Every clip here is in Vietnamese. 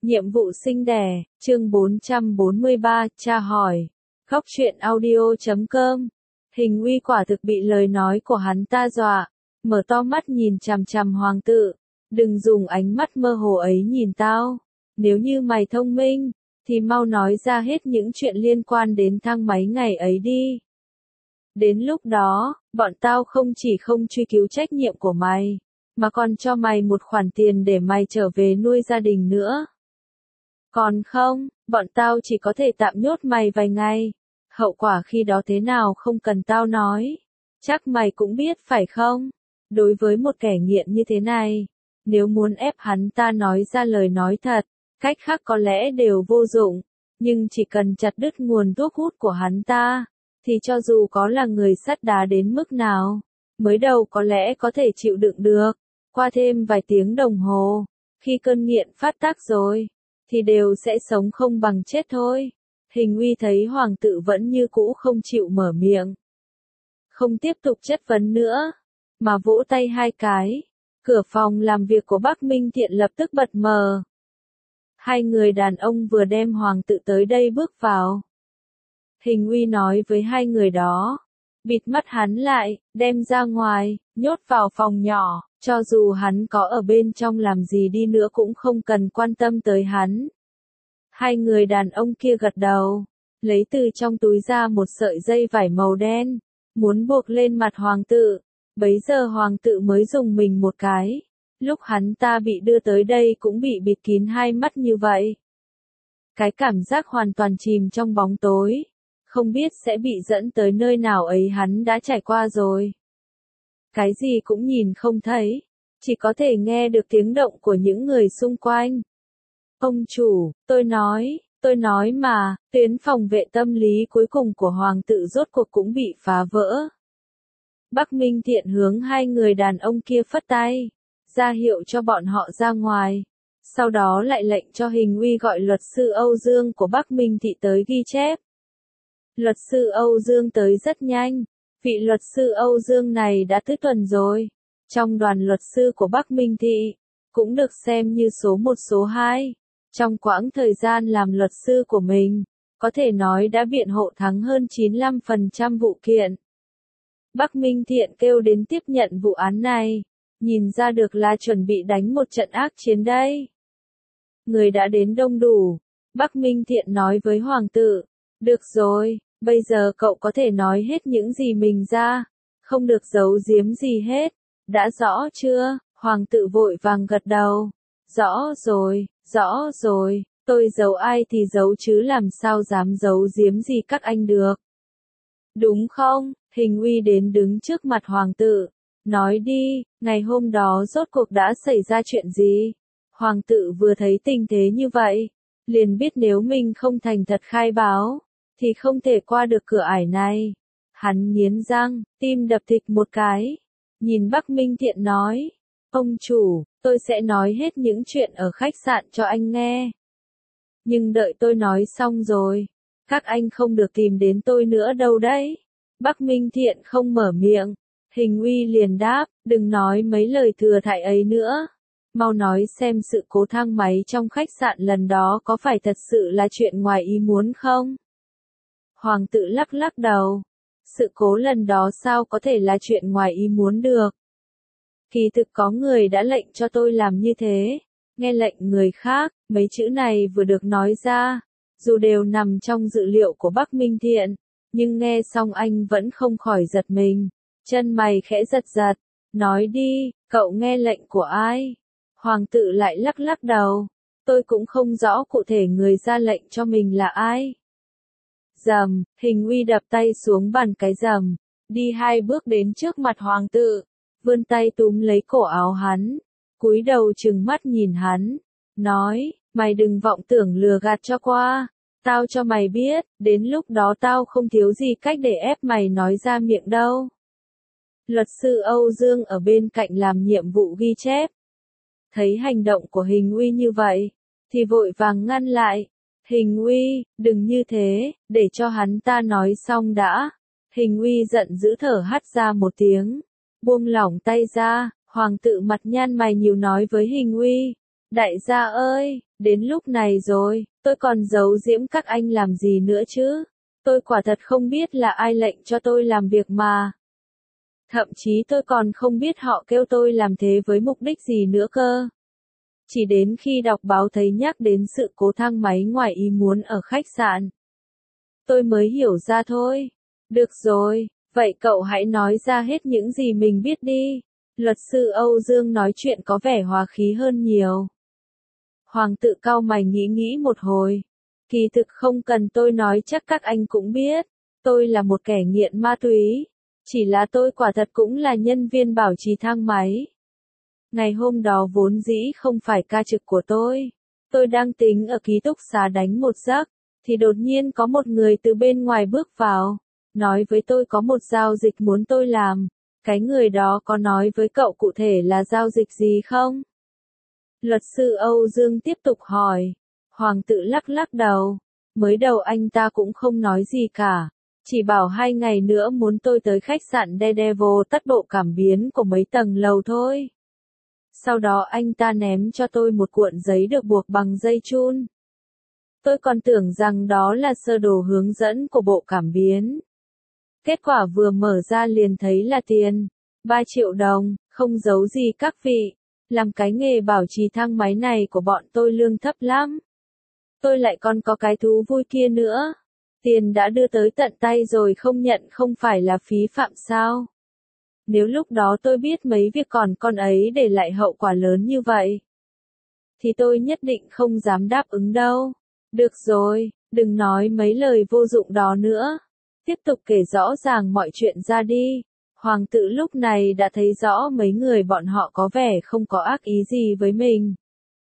Nhiệm vụ sinh đẻ, chương 443, tra hỏi. Góc truyện audio.com. Hình uy quả thực bị lời nói của hắn ta dọa, mở to mắt nhìn chằm chằm hoàng tự. Đừng dùng ánh mắt mơ hồ ấy nhìn tao. Nếu như mày thông minh, thì mau nói ra hết những chuyện liên quan đến thang máy ngày ấy đi. Đến lúc đó, bọn tao không chỉ không truy cứu trách nhiệm của mày, mà còn cho mày một khoản tiền để mày trở về nuôi gia đình nữa. Còn không, bọn tao chỉ có thể tạm nhốt mày vài ngày. Hậu quả khi đó thế nào không cần tao nói. Chắc mày cũng biết phải không? Đối với một kẻ nghiện như thế này, nếu muốn ép hắn ta nói ra lời nói thật, cách khác có lẽ đều vô dụng. Nhưng chỉ cần chặt đứt nguồn thuốc hút của hắn ta, thì cho dù có là người sắt đá đến mức nào, mới đầu có lẽ có thể chịu đựng được. Qua thêm vài tiếng đồng hồ, khi cơn nghiện phát tác rồi, thì đều sẽ sống không bằng chết thôi. Hình uy thấy hoàng tự vẫn như cũ không chịu mở miệng, không tiếp tục chất vấn nữa, mà vỗ tay hai cái. Cửa phòng làm việc của Bắc Minh Thiện lập tức bật mờ. Hai người đàn ông vừa đem hoàng tự tới đây bước vào. Hình uy nói với hai người đó, bịt mắt hắn lại, đem ra ngoài, nhốt vào phòng nhỏ, cho dù hắn có ở bên trong làm gì đi nữa cũng không cần quan tâm tới hắn. Hai người đàn ông kia gật đầu, lấy từ trong túi ra một sợi dây vải màu đen, muốn buộc lên mặt hoàng tự. Bấy giờ hoàng tự mới dùng mình một cái, lúc hắn ta bị đưa tới đây cũng bị bịt kín hai mắt như vậy. Cái cảm giác hoàn toàn chìm trong bóng tối, không biết sẽ bị dẫn tới nơi nào ấy hắn đã trải qua rồi. Cái gì cũng nhìn không thấy, chỉ có thể nghe được tiếng động của những người xung quanh. Ông chủ, tôi nói mà, tuyến phòng vệ tâm lý cuối cùng của hoàng tự rốt cuộc cũng bị phá vỡ. Bắc Minh Thiện hướng hai người đàn ông kia phất tay, ra hiệu cho bọn họ ra ngoài. Sau đó lại lệnh cho Hình uy gọi luật sư Âu Dương của Bắc Minh Thị tới ghi chép. Luật sư Âu Dương tới rất nhanh, vị luật sư Âu Dương này đã tới tuần rồi. Trong đoàn luật sư của Bắc Minh Thị, cũng được xem như số 1 số 2. Trong quãng thời gian làm luật sư của mình, có thể nói đã biện hộ thắng hơn 95% vụ kiện. Bắc Minh Thiện kêu đến tiếp nhận vụ án này, nhìn ra được là chuẩn bị đánh một trận ác chiến đây. Người đã đến đông đủ, Bắc Minh Thiện nói với hoàng tử, được rồi, bây giờ cậu có thể nói hết những gì mình ra, không được giấu giếm gì hết, đã rõ chưa? Hoàng tử vội vàng gật đầu, rõ rồi, tôi giấu ai thì giấu chứ làm sao dám giấu giếm gì các anh được. Đúng không? Hình uy đến đứng trước mặt hoàng tử, nói đi, ngày hôm đó rốt cuộc đã xảy ra chuyện gì? Hoàng tử vừa thấy tình thế như vậy, liền biết nếu mình không thành thật khai báo, thì không thể qua được cửa ải này. Hắn nghiến răng, tim đập thịch một cái, nhìn Bắc Minh Thiện nói, ông chủ, tôi sẽ nói hết những chuyện ở khách sạn cho anh nghe. Nhưng đợi tôi nói xong rồi, các anh không được tìm đến tôi nữa đâu đấy. Bắc Minh Thiện không mở miệng, Hình uy liền đáp, đừng nói mấy lời thừa thãi ấy nữa. Mau nói xem sự cố thang máy trong khách sạn lần đó có phải thật sự là chuyện ngoài ý muốn không? Hoàng tự lắc lắc đầu. Sự cố lần đó sao có thể là chuyện ngoài ý muốn được? Kỳ thực có người đã lệnh cho tôi làm như thế. Nghe lệnh người khác, mấy chữ này vừa được nói ra, dù đều nằm trong dự liệu của Bắc Minh Thiện, nhưng nghe xong anh vẫn không khỏi giật mình. Chân mày khẽ giật giật, nói đi, cậu nghe lệnh của ai? Hoàng tự lại lắc lắc đầu, tôi cũng không rõ cụ thể người ra lệnh cho mình là ai. Rầm, Hình uy đập tay xuống bàn cái rầm, đi 2 bước đến trước mặt hoàng tự, vươn tay túm lấy cổ áo hắn, cúi đầu trừng mắt nhìn hắn, nói, mày đừng vọng tưởng lừa gạt cho qua, tao cho mày biết, đến lúc đó tao không thiếu gì cách để ép mày nói ra miệng đâu. Luật sư Âu Dương ở bên cạnh làm nhiệm vụ ghi chép. Thấy hành động của Hình uy như vậy, thì vội vàng ngăn lại. Hình uy, đừng như thế, để cho hắn ta nói xong đã. Hình uy giận dữ thở hắt ra một tiếng, buông lỏng tay ra. Hoàng tự mặt nhăn mày nhíu nói với Hình uy, đại gia ơi, Đến lúc này rồi, tôi còn giấu giếm các anh làm gì nữa chứ? Tôi quả thật không biết là ai lệnh cho tôi làm việc mà. Thậm chí tôi còn không biết họ kêu tôi làm thế với mục đích gì nữa cơ. Chỉ đến khi đọc báo thấy nhắc đến sự cố thang máy ngoài ý muốn ở khách sạn, tôi mới hiểu ra thôi. Được rồi, vậy cậu hãy nói ra hết những gì mình biết đi. Luật sư Âu Dương nói chuyện có vẻ hòa khí hơn nhiều. Hoàng tự cau mày nghĩ nghĩ một hồi. Kỳ thực không cần tôi nói chắc các anh cũng biết. Tôi là một kẻ nghiện ma túy. Chỉ là tôi quả thật cũng là nhân viên bảo trì thang máy. Ngày hôm đó vốn dĩ không phải ca trực của tôi. Tôi đang tính ở ký túc xá đánh một giấc. Thì đột nhiên có một người từ bên ngoài bước vào. Nói với tôi có một giao dịch muốn tôi làm. Cái người đó có nói với cậu cụ thể là giao dịch gì không? Luật sư Âu Dương tiếp tục hỏi. Hoàng tự lắc lắc đầu. Mới đầu anh ta cũng không nói gì cả. Chỉ bảo 2 ngày nữa muốn tôi tới khách sạn Daredevil tất bộ cảm biến của mấy tầng lầu thôi. Sau đó anh ta ném cho tôi một cuộn giấy được buộc bằng dây chun. Tôi còn tưởng rằng đó là sơ đồ hướng dẫn của bộ cảm biến. Kết quả vừa mở ra liền thấy là tiền. 3 triệu đồng, không giấu gì các vị. Làm cái nghề bảo trì thang máy này của bọn tôi lương thấp lắm. Tôi lại còn có cái thú vui kia nữa. Tiền đã đưa tới tận tay rồi không nhận không phải là phí phạm sao? Nếu lúc đó tôi biết mấy việc còn con ấy để lại hậu quả lớn như vậy, thì tôi nhất định không dám đáp ứng đâu. Được rồi, đừng nói mấy lời vô dụng đó nữa. Tiếp tục kể rõ ràng mọi chuyện ra đi. Hoàng tự lúc này đã thấy rõ mấy người bọn họ có vẻ không có ác ý gì với mình.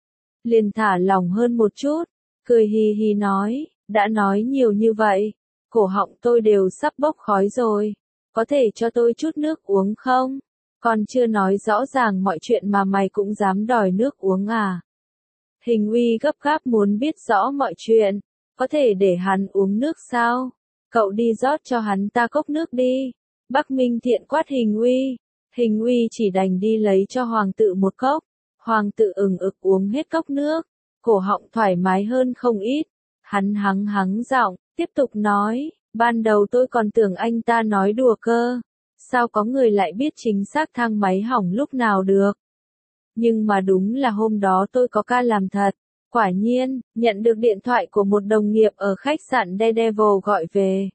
Liền thả lòng hơn một chút, cười hì hì nói, đã nói nhiều như vậy, cổ họng tôi đều sắp bốc khói rồi. Có thể cho tôi chút nước uống không? Còn chưa nói rõ ràng mọi chuyện mà mày cũng dám đòi nước uống à? Hình uy gấp gáp muốn biết rõ mọi chuyện. Có thể để hắn uống nước sao? Cậu đi rót cho hắn ta cốc nước đi. Bắc Minh Thiện quát Hình uy. Hình uy chỉ đành đi lấy cho hoàng tự một cốc. Hoàng tự ừng ực uống hết cốc nước. Cổ họng thoải mái hơn không ít. Hắn hắng hắng giọng, tiếp tục nói. Ban đầu tôi còn tưởng anh ta nói đùa cơ. Sao có người lại biết chính xác thang máy hỏng lúc nào được? Nhưng mà đúng là hôm đó tôi có ca làm thật. Quả nhiên, nhận được điện thoại của một đồng nghiệp ở khách sạn Daredevil gọi về.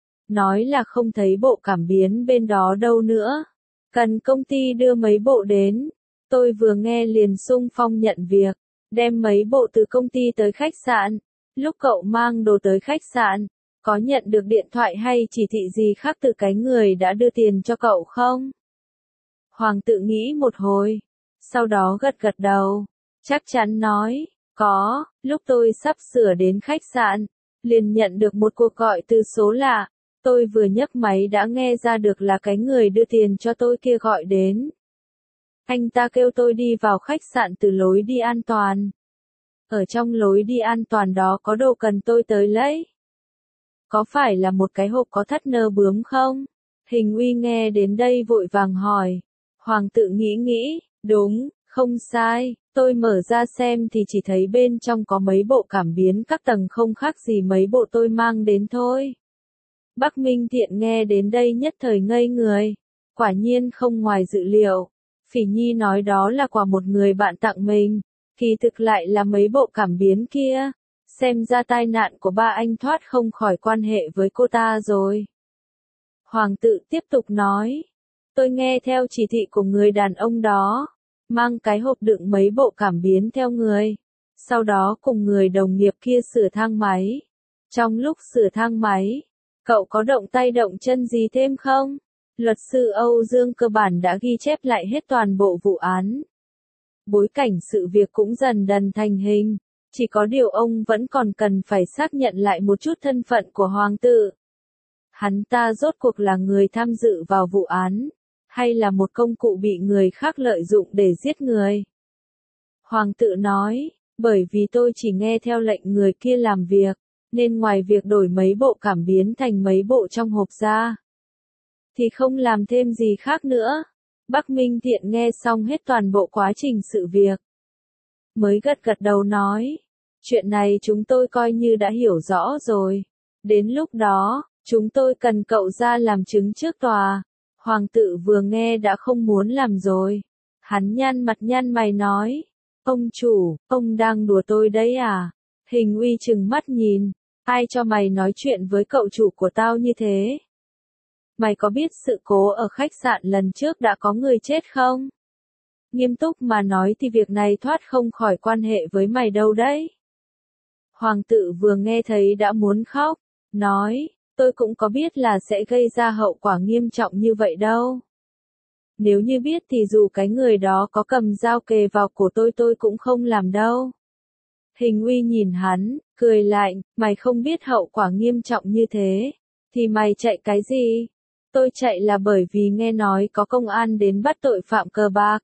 Nói là không thấy bộ cảm biến bên đó đâu nữa. Cần công ty đưa mấy bộ đến. Tôi vừa nghe liền xung phong nhận việc. Đem mấy bộ từ công ty tới khách sạn. Lúc cậu mang đồ tới khách sạn, có nhận được điện thoại hay chỉ thị gì khác từ cái người đã đưa tiền cho cậu không? Hoàng tự nghĩ một hồi. Sau đó gật gật đầu. Chắc chắn nói, có, lúc tôi sắp sửa đến khách sạn, liền nhận được một cuộc gọi từ số lạ. Tôi vừa nhấc máy đã nghe ra được là cái người đưa tiền cho tôi kia gọi đến. Anh ta kêu tôi đi vào khách sạn từ lối đi an toàn. Ở trong lối đi an toàn đó có đồ cần tôi tới lấy. Có phải là một cái hộp có thắt nơ bướm không? Hình uy nghe đến đây vội vàng hỏi. Hoàng tự nghĩ nghĩ, đúng, không sai, tôi mở ra xem thì chỉ thấy bên trong có mấy bộ cảm biến các tầng không khác gì mấy bộ tôi mang đến thôi. Bắc Minh Thiện nghe đến đây nhất thời ngây người. Quả nhiên không ngoài dự liệu. Phỉ Nhi nói đó là quà một người bạn tặng mình. Kỳ thực lại là mấy bộ cảm biến kia. Xem ra tai nạn của ba anh thoát không khỏi quan hệ với cô ta rồi. Hoàng tự tiếp tục nói. Tôi nghe theo chỉ thị của người đàn ông đó. Mang cái hộp đựng mấy bộ cảm biến theo người. Sau đó cùng người đồng nghiệp kia sửa thang máy. Trong lúc sửa thang máy, cậu có động tay động chân gì thêm không? Luật sư Âu Dương cơ bản đã ghi chép lại hết toàn bộ vụ án. Bối cảnh sự việc cũng dần dần thành hình. Chỉ có điều ông vẫn còn cần phải xác nhận lại một chút thân phận của hoàng tử. Hắn ta rốt cuộc là người tham dự vào vụ án, hay là một công cụ bị người khác lợi dụng để giết người? Hoàng tử nói, bởi vì tôi chỉ nghe theo lệnh người kia làm việc, nên ngoài việc đổi mấy bộ cảm biến thành mấy bộ trong hộp ra, thì không làm thêm gì khác nữa. Bắc Minh Thiện nghe xong hết toàn bộ quá trình sự việc. Mới gật gật đầu nói, Chuyện này chúng tôi coi như đã hiểu rõ rồi. Đến lúc đó, chúng tôi cần cậu ra làm chứng trước tòa. Hoàng tử vừa nghe đã không muốn làm rồi. Hắn nhăn mặt nhăn mày nói. Ông chủ, ông đang đùa tôi đấy à? Hình uy trừng mắt nhìn. Ai cho mày nói chuyện với cậu chủ của tao như thế? Mày có biết sự cố ở khách sạn lần trước đã có người chết không? Nghiêm túc mà nói thì việc này thoát không khỏi quan hệ với mày đâu đấy. Hoàng tử vừa nghe thấy đã muốn khóc, nói, tôi cũng có biết là sẽ gây ra hậu quả nghiêm trọng như vậy đâu. Nếu như biết thì dù cái người đó có cầm dao kề vào cổ tôi cũng không làm đâu. Hình uy nhìn hắn, cười lạnh, mày không biết hậu quả nghiêm trọng như thế, thì mày chạy cái gì? Tôi chạy là bởi vì nghe nói có công an đến bắt tội phạm cờ bạc.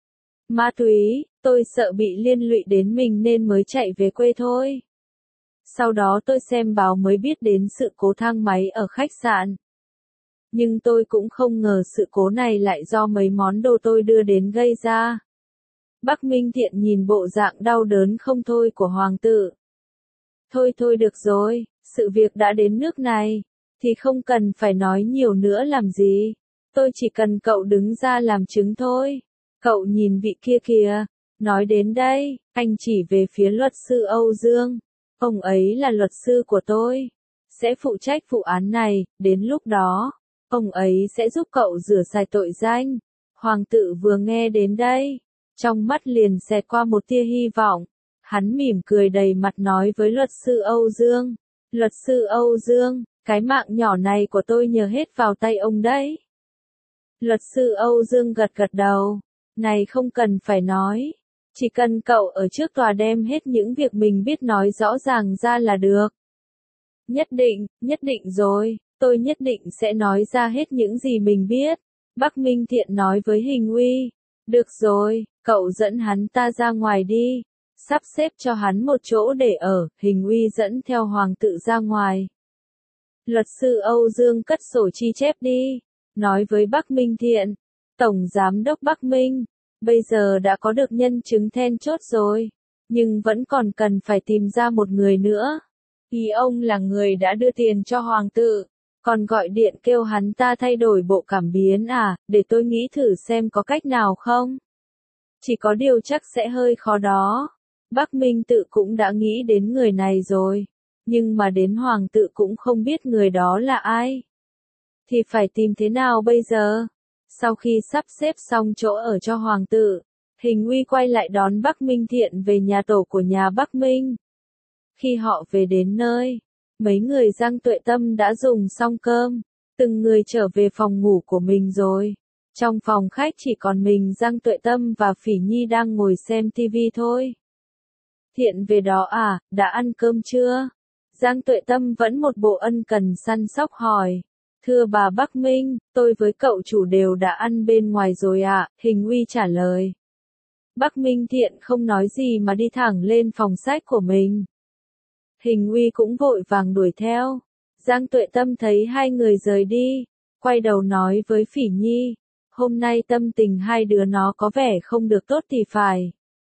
Ma túy, tôi sợ bị liên lụy đến mình nên mới chạy về quê thôi. Sau đó tôi xem báo mới biết đến sự cố thang máy ở khách sạn. Nhưng tôi cũng không ngờ sự cố này lại do mấy món đồ tôi đưa đến gây ra. Bắc Minh Thiện nhìn bộ dạng đau đớn không thôi của hoàng tử. Thôi được rồi, sự việc đã đến nước này, thì không cần phải nói nhiều nữa làm gì. Tôi chỉ cần cậu đứng ra làm chứng thôi. Cậu nhìn vị kia kìa. Nói đến đây, anh chỉ về phía luật sư Âu Dương. Ông ấy là luật sư của tôi. Sẽ phụ trách vụ án này, đến lúc đó, ông ấy sẽ giúp cậu rửa sạch tội danh. Hoàng tử vừa nghe đến đây, trong mắt liền xẹt qua một tia hy vọng. Hắn mỉm cười đầy mặt nói với luật sư Âu Dương. Luật sư Âu Dương, cái mạng nhỏ này của tôi nhờ hết vào tay ông đấy. Luật sư Âu Dương gật gật đầu. Này không cần phải nói. Chỉ cần cậu ở trước tòa đem hết những việc mình biết nói rõ ràng ra là được. Nhất định rồi, tôi nhất định sẽ nói ra hết những gì mình biết. Bắc Minh Thiện nói với Hình uy. Được rồi, cậu dẫn hắn ta ra ngoài đi. Sắp xếp cho hắn một chỗ để ở, Hình uy dẫn theo hoàng tử ra ngoài. Luật sư Âu Dương cất sổ chi chép đi. Nói với Bắc Minh Thiện. Tổng Giám đốc Bắc Minh. Bây giờ đã có được nhân chứng then chốt rồi. Nhưng vẫn còn cần phải tìm ra một người nữa. Ý ông là người đã đưa tiền cho hoàng tử. Còn gọi điện kêu hắn ta thay đổi bộ cảm biến à, để tôi nghĩ thử xem có cách nào không? Chỉ có điều chắc sẽ hơi khó đó. Bắc Minh Tự cũng đã nghĩ đến người này rồi. Nhưng mà đến hoàng tử cũng không biết người đó là ai. Thì phải tìm thế nào bây giờ? Sau khi sắp xếp xong chỗ ở cho hoàng tử, Hình uy quay lại đón Bắc Minh Thiện về nhà tổ của nhà Bắc Minh. Khi họ về đến nơi, mấy người Giang Tuệ Tâm đã dùng xong cơm, từng người trở về phòng ngủ của mình rồi. Trong phòng khách chỉ còn mình Giang Tuệ Tâm và Phỉ Nhi đang ngồi xem tivi thôi. Thiện về đó à, đã ăn cơm chưa? Giang Tuệ Tâm vẫn một bộ ân cần săn sóc hỏi. Thưa bà Bắc Minh, tôi với cậu chủ đều đã ăn bên ngoài rồi ạ, Hình uy trả lời. Bắc Minh Thiện không nói gì mà đi thẳng lên phòng sách của mình. Hình uy cũng vội vàng đuổi theo. Giang Tuệ Tâm thấy hai người rời đi, quay đầu nói với Phỉ Nhi. Hôm nay tâm tình hai đứa nó có vẻ không được tốt thì phải.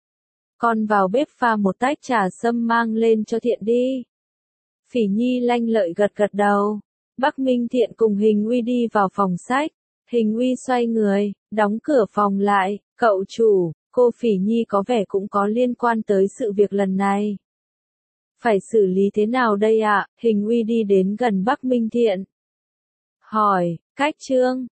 Con vào bếp pha một tách trà sâm mang lên cho Thiện đi. Phỉ Nhi lanh lợi gật gật đầu. Bắc Minh Thiện cùng Hình uy đi vào phòng sách. Hình uy xoay người, đóng cửa phòng lại. Cậu chủ, cô Phỉ Nhi có vẻ cũng có liên quan tới sự việc lần này. Phải xử lý thế nào đây ạ? Hình uy đi đến gần Bắc Minh Thiện. Hỏi, cách trương,